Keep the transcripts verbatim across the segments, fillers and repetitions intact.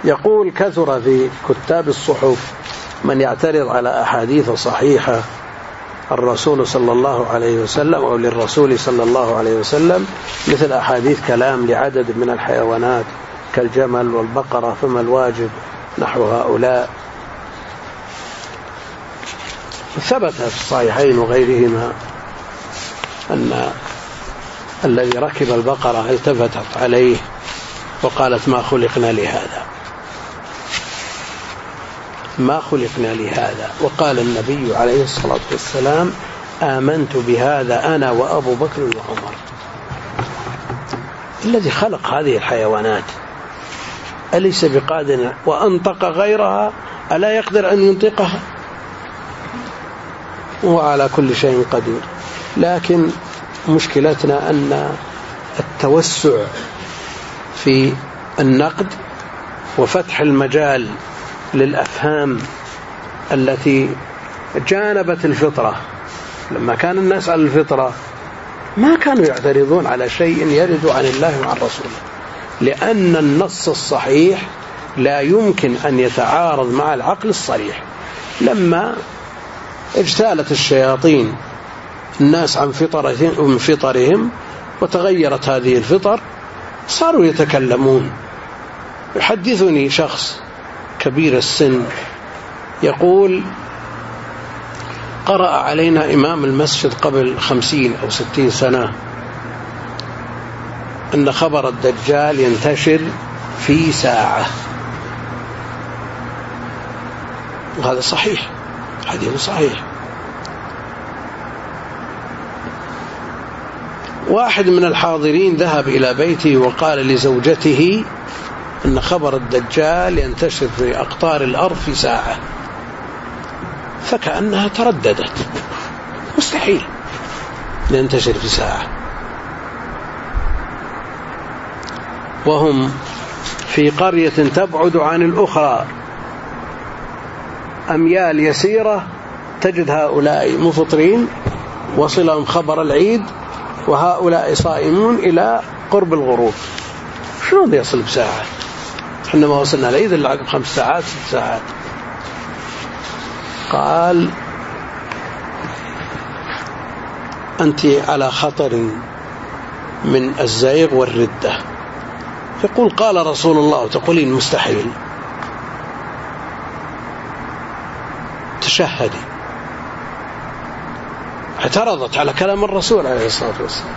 يقول: كثر في كتاب الصحف من يعترض على أحاديث صحيحة الرسول صلى الله عليه وسلم أو للرسول صلى الله عليه وسلم، مثل أحاديث كلام لعدد من الحيوانات كالجمل والبقرة، فما الواجب نحو هؤلاء. ثبت في الصحيحين وغيرهما أن الذي ركب البقرة التفتت عليه وقالت: ما خلقنا لهذا، ما خلقنا لهذا. وقال النبي عليه الصلاة والسلام: آمنت بهذا أنا وأبو بكر وعمر. الذي خلق هذه الحيوانات أليس بقادر وأنطق غيرها؟ ألا يقدر أن ينطقها؟ وعلى كل شيء قدير. لكن مشكلتنا أن التوسع في النقد وفتح المجال للأفهام التي جانبت الفطرة. لما كان الناس على الفطرة ما كانوا يعترضون على شيء يرد عن الله وعن رسوله، لأن النص الصحيح لا يمكن أن يتعارض مع العقل الصريح. لما اجتالت الشياطين الناس عن فطرهم, فطرهم وتغيرت هذه الفطر، صاروا يتكلمون. يحدثني شخص كبير السن يقول: قرأ علينا إمام المسجد قبل خمسين أو ستين سنة أن خبر الدجال ينتشر في ساعة. وهذا صحيح، حديث صحيح. واحد من الحاضرين ذهب إلى بيته وقال لزوجته أن خبر الدجال ينتشر في أقطار الأرض في ساعة، فكأنها ترددت: مستحيل ينتشر في ساعة. وهم في قرية تبعد عن الأخرى أميال يسيرة، تجد هؤلاء مفطرين وصلهم خبر العيد وهؤلاء صائمون إلى قرب الغروب. شلون يصل بساعة؟ احنا ما وصلنا العيد إلا عقب خمس ساعات ست ساعات. قال: أنت على خطر من الزيغ والردة. يقول: قال رسول الله تقولين مستحيل؟ تشهدي. اعترضت على كلام الرسول عليه الصلاة والسلام.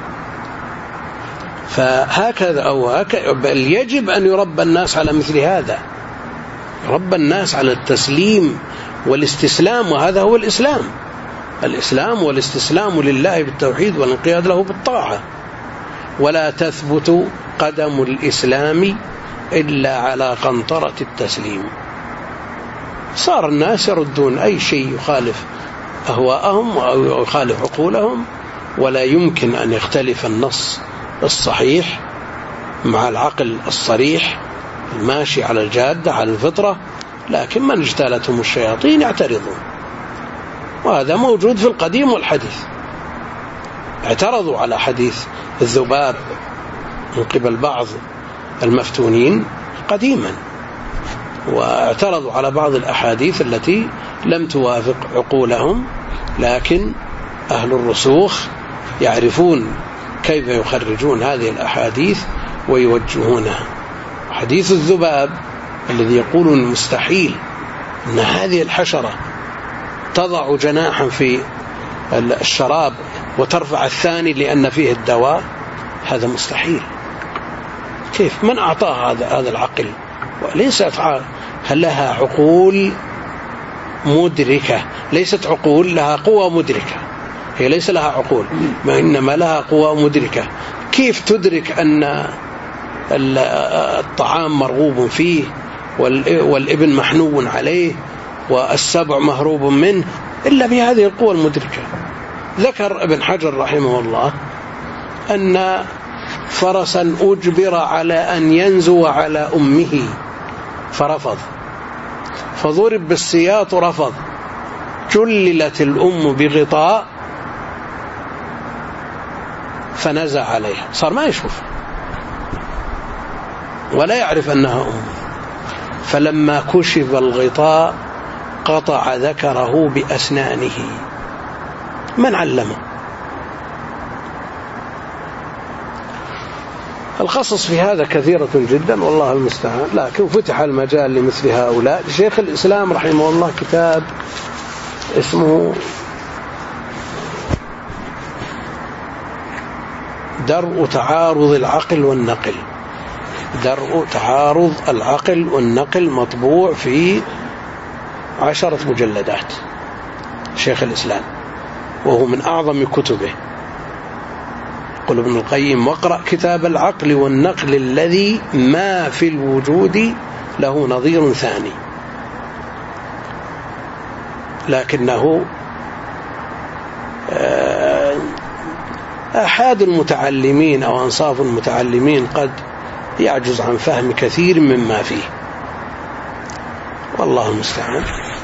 فهكذا أو هكذا بل يجب أن يربى الناس على مثل هذا، يربى الناس على التسليم والاستسلام، وهذا هو الإسلام. الإسلام والاستسلام لله بالتوحيد والانقياد له بالطاعة. ولا تثبت قدم الإسلام إلا على قنطرة التسليم. صار الناس يردون أي شيء يخالف أهواءهم أو يخالف عقولهم، ولا يمكن أن يختلف النص الصحيح مع العقل الصريح الماشي على الجادة على الفطرة. لكن من اجتالتهم الشياطين يعترضون، وهذا موجود في القديم والحديث. اعترضوا على حديث الذباب من قبل بعض المفتونين قديما، واعترضوا على بعض الأحاديث التي لم توافق عقولهم، لكن أهل الرسوخ يعرفون كيف يخرجون هذه الأحاديث ويوجهونها. حديث الذباب الذي يقولون مستحيل أن هذه الحشرة تضع جناحا في الشراب وترفع الثاني لأن فيه الدواء، هذا مستحيل. كيف؟ من أعطاه هذا هذا العقل؟ وليس أفعال، هل لها عقول مدركة؟ ليست عقول، لها قوة مدركة. هي ليس لها عقول، ما إنما لها قوة مدركة. كيف تدرك أن الطعام مرغوب فيه والابن محنو عليه والسبع مهروب منه إلا بهذه القوة المدركة؟ ذكر ابن حجر رحمه الله أن فرسا أجبر على أن ينزو على أمه فرفض، فضرب بالسياط رفض، جللت الأم بغطاء فنزع عليها، صار ما يشوف ولا يعرف أنها أم. فلما كشف الغطاء قطع ذكره بأسنانه. من علمه؟ القصص في هذا كثيرة جدا والله المستعان، لكن فتح المجال لمثل هؤلاء. شيخ الإسلام رحمه الله كتاب اسمه درء تعارض العقل والنقل، درء تعارض العقل والنقل، مطبوع في عشرة مجلدات شيخ الإسلام، وهو من أعظم كتبه. يقول ابن القيم: واقرأ كتاب العقل والنقل الذي ما في الوجود له نظير ثاني. لكنه أحد المتعلمين أو أنصاف المتعلمين قد يعجز عن فهم كثير مما فيه، والله المستعان.